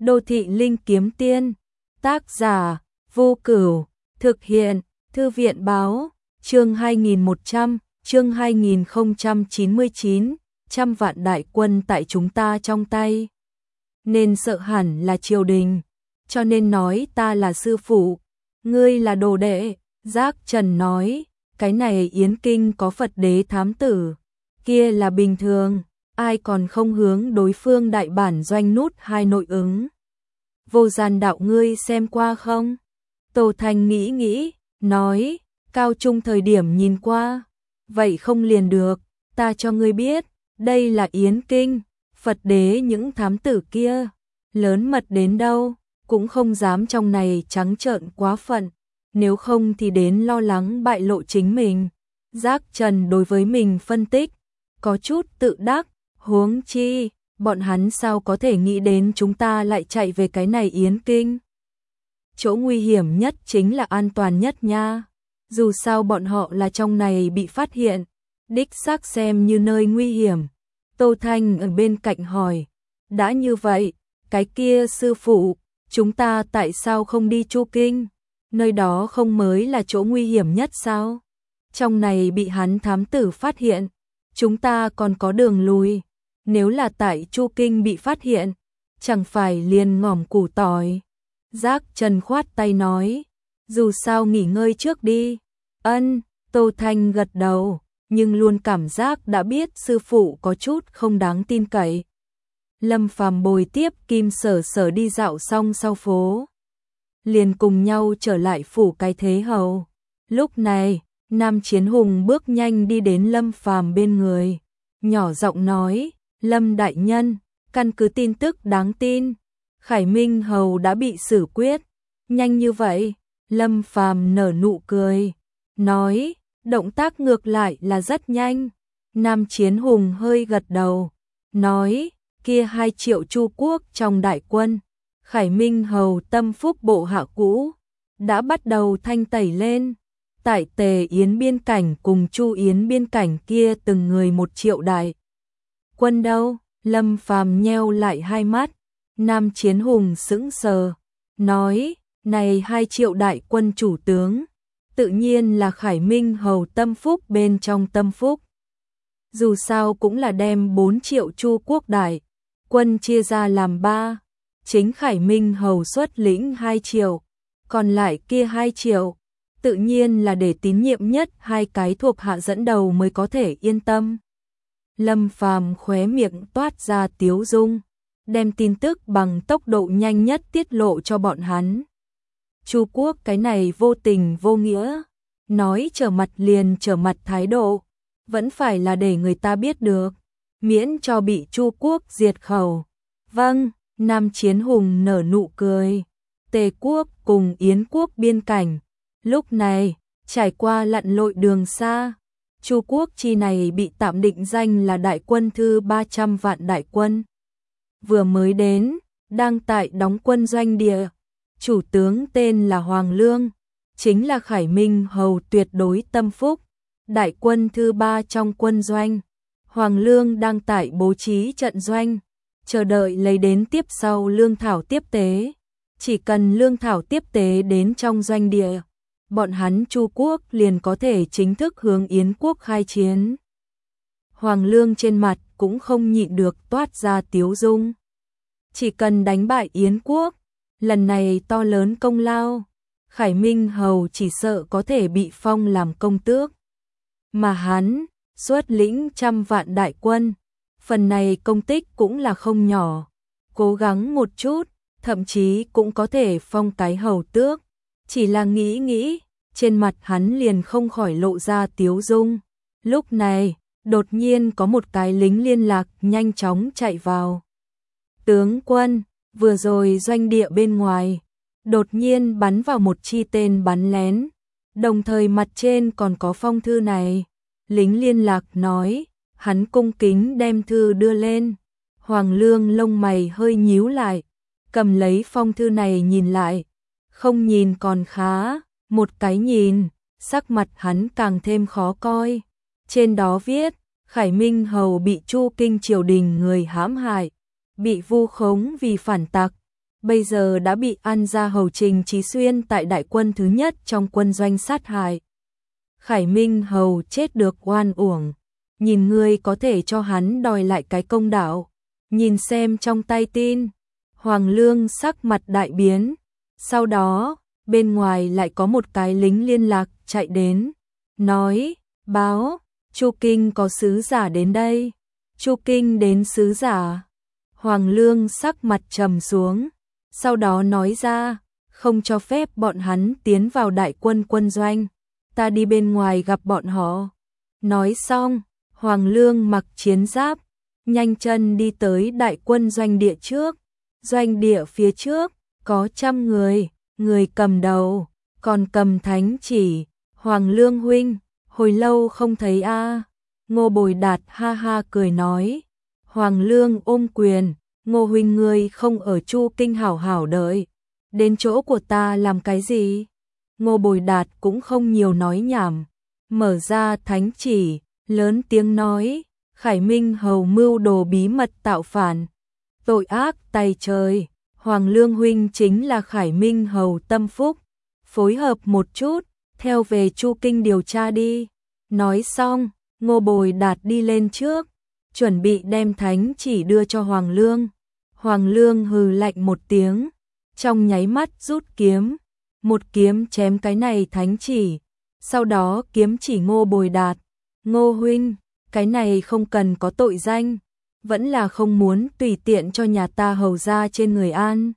Đô thị linh kiếm tiên, tác giả, Vô Cửu, thực hiện, Thư viện báo, chương 2100, chương 2099, trăm vạn đại quân tại chúng ta trong tay. Nên sợ hẳn là triều đình, cho nên nói ta là sư phụ, ngươi là đồ đệ. Giác Trần nói, cái này Yến Kinh có Phật đế thám tử, kia là bình thường, ai còn không hướng đối phương đại bản doanh nút 2 nội ứng. Vô Gian đạo ngươi xem qua không? Tô Thanh nghĩ, nói, cao trung thời điểm nhìn qua, vậy không liền được, ta cho ngươi biết, đây là Yến Kinh, Phật đế những thám tử kia, lớn mật đến đâu, cũng không dám trong này trắng trợn quá phận, nếu không thì đến lo lắng bại lộ chính mình. Giác Trần đối với mình phân tích, có chút tự đắc, huống chi, bọn hắn sao có thể nghĩ đến chúng ta lại chạy về cái này Yến Kinh. Chỗ nguy hiểm nhất chính là an toàn nhất nha, dù sao bọn họ là trong này bị phát hiện, đích xác xem như nơi nguy hiểm. Tô Thanh ở bên cạnh hỏi, đã như vậy, cái kia sư phụ, chúng ta tại sao không đi Chu Kinh, nơi đó không mới là chỗ nguy hiểm nhất sao? Trong này bị hắn thám tử phát hiện, chúng ta còn có đường lùi, nếu là tại Chu Kinh bị phát hiện, chẳng phải liền ngỏm củ tỏi. Giác Trần khoát tay nói, dù sao nghỉ ngơi trước đi. Ân, Tô Thanh gật đầu, nhưng luôn cảm giác đã biết sư phụ có chút không đáng tin cậy. Lâm Phàm bồi tiếp Kim Sở Sở đi dạo xong sau phố, liền cùng nhau trở lại phủ cái thế hầu. Lúc này, Nam Chiến Hùng bước nhanh đi đến Lâm Phàm bên người, nhỏ giọng nói, Lâm đại nhân, căn cứ tin tức đáng tin, Khải Minh hầu đã bị xử quyết. Nhanh như vậy? Lâm Phàm nở nụ cười, nói, động tác ngược lại là rất nhanh. Nam Chiến Hùng hơi gật đầu, nói, kia 2 triệu Chu quốc trong đại quân, Khải Minh hầu tâm phúc bộ hạ cũ, đã bắt đầu thanh tẩy lên. Tại Tề Yến biên cảnh cùng Chu Yến biên cảnh kia từng người 1 triệu đại quân đâu? Lâm Phàm nheo lại hai mắt. Nam Chiến Hùng sững sờ, nói, này 2 triệu đại quân chủ tướng, tự nhiên là Khải Minh hầu tâm phúc bên trong tâm phúc. Dù sao cũng là đem 4 triệu Chu quốc đại quân chia ra làm 3, chính Khải Minh hầu xuất lĩnh 2 triệu, còn lại kia 2 triệu, tự nhiên là để tín nhiệm nhất 2 cái thuộc hạ dẫn đầu mới có thể yên tâm. Lâm Phàm khóe miệng toát ra tiếu dung, đem tin tức bằng tốc độ nhanh nhất tiết lộ cho bọn hắn. Chu quốc cái này vô tình vô nghĩa, nói trở mặt liền trở mặt thái độ, vẫn phải là để người ta biết được, miễn cho bị Chu quốc diệt khẩu. Vâng, Nam Chiến Hùng nở nụ cười. Tề quốc cùng Yến quốc biên cảnh, lúc này, trải qua lặn lội đường xa, Chu quốc chi này bị tạm định danh là đại quân thứ 300 vạn đại quân. Vừa mới đến, đang tại đóng quân doanh địa, chủ tướng tên là Hoàng Lương, chính là Khải Minh hầu tuyệt đối tâm phúc, đại quân thứ 3 trong quân doanh. Hoàng Lương đang tại bố trí trận doanh, chờ đợi lấy đến tiếp sau lương thảo tiếp tế. Chỉ cần lương thảo tiếp tế đến trong doanh địa, bọn hắn Chu quốc liền có thể chính thức hướng Yến quốc khai chiến. Hoàng Lương trên mặt cũng không nhịn được toát ra tiếu dung. Chỉ cần đánh bại Yến quốc, lần này to lớn công lao, Khải Minh hầu chỉ sợ có thể bị phong làm công tước. Mà hắn, xuất lĩnh 100 vạn đại quân, phần này công tích cũng là không nhỏ, cố gắng một chút, thậm chí cũng có thể phong cái hầu tước. Chỉ là nghĩ, trên mặt hắn liền không khỏi lộ ra tiếu dung. Lúc này, đột nhiên có một cái lính liên lạc nhanh chóng chạy vào. Tướng quân, vừa rồi doanh địa bên ngoài, đột nhiên bắn vào một chi tên bắn lén, đồng thời mặt trên còn có phong thư này. Lính liên lạc nói, hắn cung kính đem thư đưa lên. Hoàng Lương lông mày hơi nhíu lại, cầm lấy phong thư này nhìn lại, không nhìn còn khá, một cái nhìn, sắc mặt hắn càng thêm khó coi. Trên đó viết, Khải Minh hầu bị Chu Kinh triều đình người hãm hại, bị vu khống vì phản tặc, bây giờ đã bị An gia hầu Trình Chí Xuyên tại đại quân thứ nhất trong quân doanh sát hại. Khải Minh hầu chết được oan uổng, nhìn ngươi có thể cho hắn đòi lại cái công đạo. Nhìn xem trong tay tin, Hoàng Lương sắc mặt đại biến, sau đó, bên ngoài lại có một cái lính liên lạc chạy đến, nói, báo, Chu Kinh có sứ giả đến đây. Chu Kinh đến sứ giả. Hoàng Lương sắc mặt trầm xuống, sau đó nói ra, không cho phép bọn hắn tiến vào đại quân quân doanh, ta đi bên ngoài gặp bọn họ. Nói xong, Hoàng Lương mặc chiến giáp, nhanh chân đi tới đại quân doanh địa trước. Doanh địa phía trước, có 100 người, người cầm đầu, còn cầm thánh chỉ. Hoàng Lương huynh, hồi lâu không thấy a. Ngô Bồi Đạt ha ha cười nói. Hoàng Lương ôm quyền, Ngô huynh ngươi không ở Chu Kinh hảo hảo đợi, đến chỗ của ta làm cái gì? Ngô Bồi Đạt cũng không nhiều nói nhảm, mở ra thánh chỉ, lớn tiếng nói, Khải Minh hầu mưu đồ bí mật tạo phản, tội ác tày trời, Hoàng Lương huynh chính là Khải Minh hầu tâm phúc, phối hợp một chút, theo về Chu Kinh điều tra đi. Nói xong, Ngô Bồi Đạt đi lên trước, chuẩn bị đem thánh chỉ đưa cho Hoàng Lương. Hoàng Lương hừ lạnh một tiếng, trong nháy mắt rút kiếm, một kiếm chém cái này thánh chỉ, sau đó kiếm chỉ Ngô Bồi Đạt. Ngô huynh, cái này không cần có tội danh, vẫn là không muốn tùy tiện cho nhà ta hầu ra trên người an.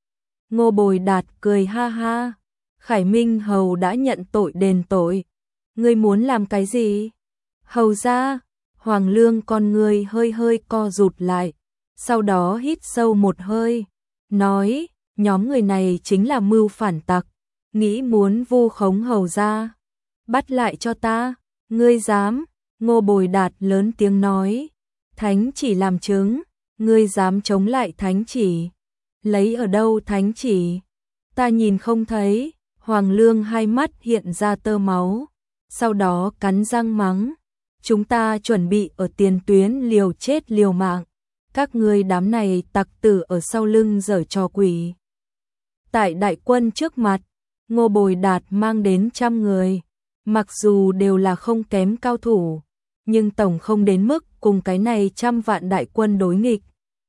Ngô Bồi Đạt cười ha ha, Khải Minh hầu đã nhận tội đền tội, ngươi muốn làm cái gì? Hầu ra, Hoàng Lương con ngươi hơi hơi co rụt lại, sau đó hít sâu một hơi, nói, nhóm người này chính là mưu phản tặc, nghĩ muốn vu khống hầu ra. Bắt lại cho ta, ngươi dám? Ngô Bồi Đạt lớn tiếng nói, thánh chỉ làm chứng, ngươi dám chống lại thánh chỉ? Lấy ở đâu thánh chỉ? Ta nhìn không thấy. Hoàng Lương hai mắt hiện ra tơ máu, sau đó cắn răng mắng, chúng ta chuẩn bị ở tiền tuyến liều chết liều mạng, các ngươi đám này tặc tử ở sau lưng giở trò quỷ. Tại đại quân trước mặt, Ngô Bồi Đạt mang đến 100 người, mặc dù đều là không kém cao thủ, nhưng tổng không đến mức cùng cái này 100 vạn đại quân đối nghịch.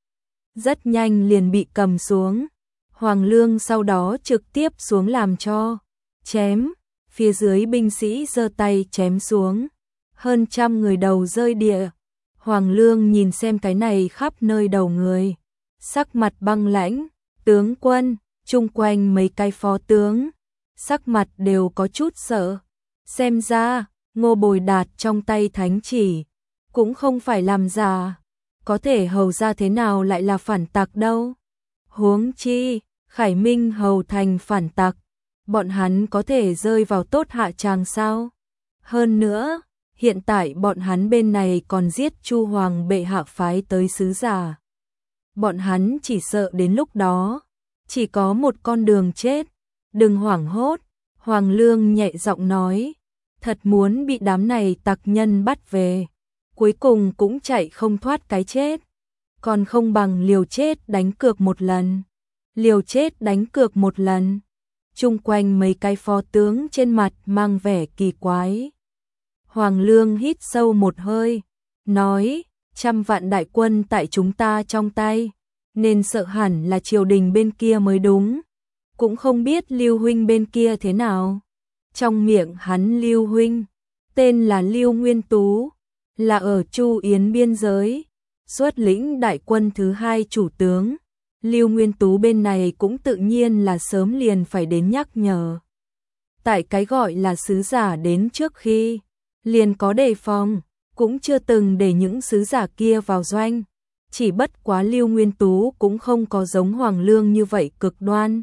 Rất nhanh liền bị cầm xuống, Hoàng Lương sau đó trực tiếp xuống làm cho, chém, phía dưới binh sĩ giơ tay chém xuống, hơn 100 người đầu rơi địa. Hoàng Lương nhìn xem cái này khắp nơi đầu người, sắc mặt băng lãnh, tướng quân, chung quanh mấy cái phó tướng, sắc mặt đều có chút sợ. Xem ra, Ngô Bồi Đạt trong tay thánh chỉ, cũng không phải làm giả, có thể hầu ra thế nào lại là phản tặc đâu. Huống chi, Khải Minh hầu thành phản tặc, bọn hắn có thể rơi vào tốt hạ tràng sao? Hơn nữa, hiện tại bọn hắn bên này còn giết Chu Hoàng bệ hạ phái tới sứ giả. Bọn hắn chỉ sợ đến lúc đó, chỉ có một con đường chết. Đừng hoảng hốt, Hoàng Lương nhẹ giọng nói, thật muốn bị đám này tặc nhân bắt về, cuối cùng cũng chạy không thoát cái chết. Còn không bằng liều chết đánh cược một lần. Liều chết đánh cược một lần. Chung quanh mấy cái phó tướng trên mặt mang vẻ kỳ quái. Hoàng Lương hít sâu một hơi, nói, 100 vạn đại quân tại chúng ta trong tay, nên sợ hẳn là triều đình bên kia mới đúng. Cũng không biết Lưu huynh bên kia thế nào. Trong miệng hắn Lưu huynh, tên là Lưu Nguyên Tú, là ở Chu Yến biên giới, xuất lĩnh đại quân thứ 2 chủ tướng. Lưu Nguyên Tú bên này cũng tự nhiên là sớm liền phải đến nhắc nhở. Tại cái gọi là sứ giả đến trước khi, liền có đề phòng, cũng chưa từng để những sứ giả kia vào doanh. Chỉ bất quá Lưu Nguyên Tú cũng không có giống Hoàng Lương như vậy cực đoan,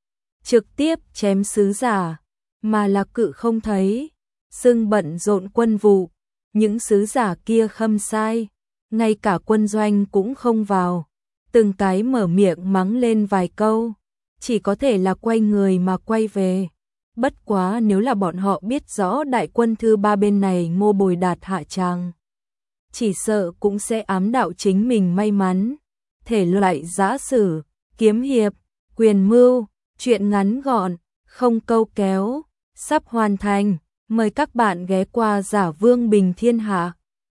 trực tiếp chém sứ giả, mà là cự không thấy, xưng bận rộn quân vụ. Những sứ giả kia khâm sai, ngay cả quân doanh cũng không vào, từng cái mở miệng mắng lên vài câu, chỉ có thể là quay người mà quay về. Bất quá nếu là bọn họ biết rõ đại quân thứ 3 bên này Ngô Bồi Đạt hạ tràng, chỉ sợ cũng sẽ ám đạo chính mình may mắn. Thể loại giã sử, kiếm hiệp, Quyền mưu, chuyện ngắn gọn, không câu kéo, sắp hoàn thành. Mời các bạn ghé qua Giả Vương Bình Thiên Hạ.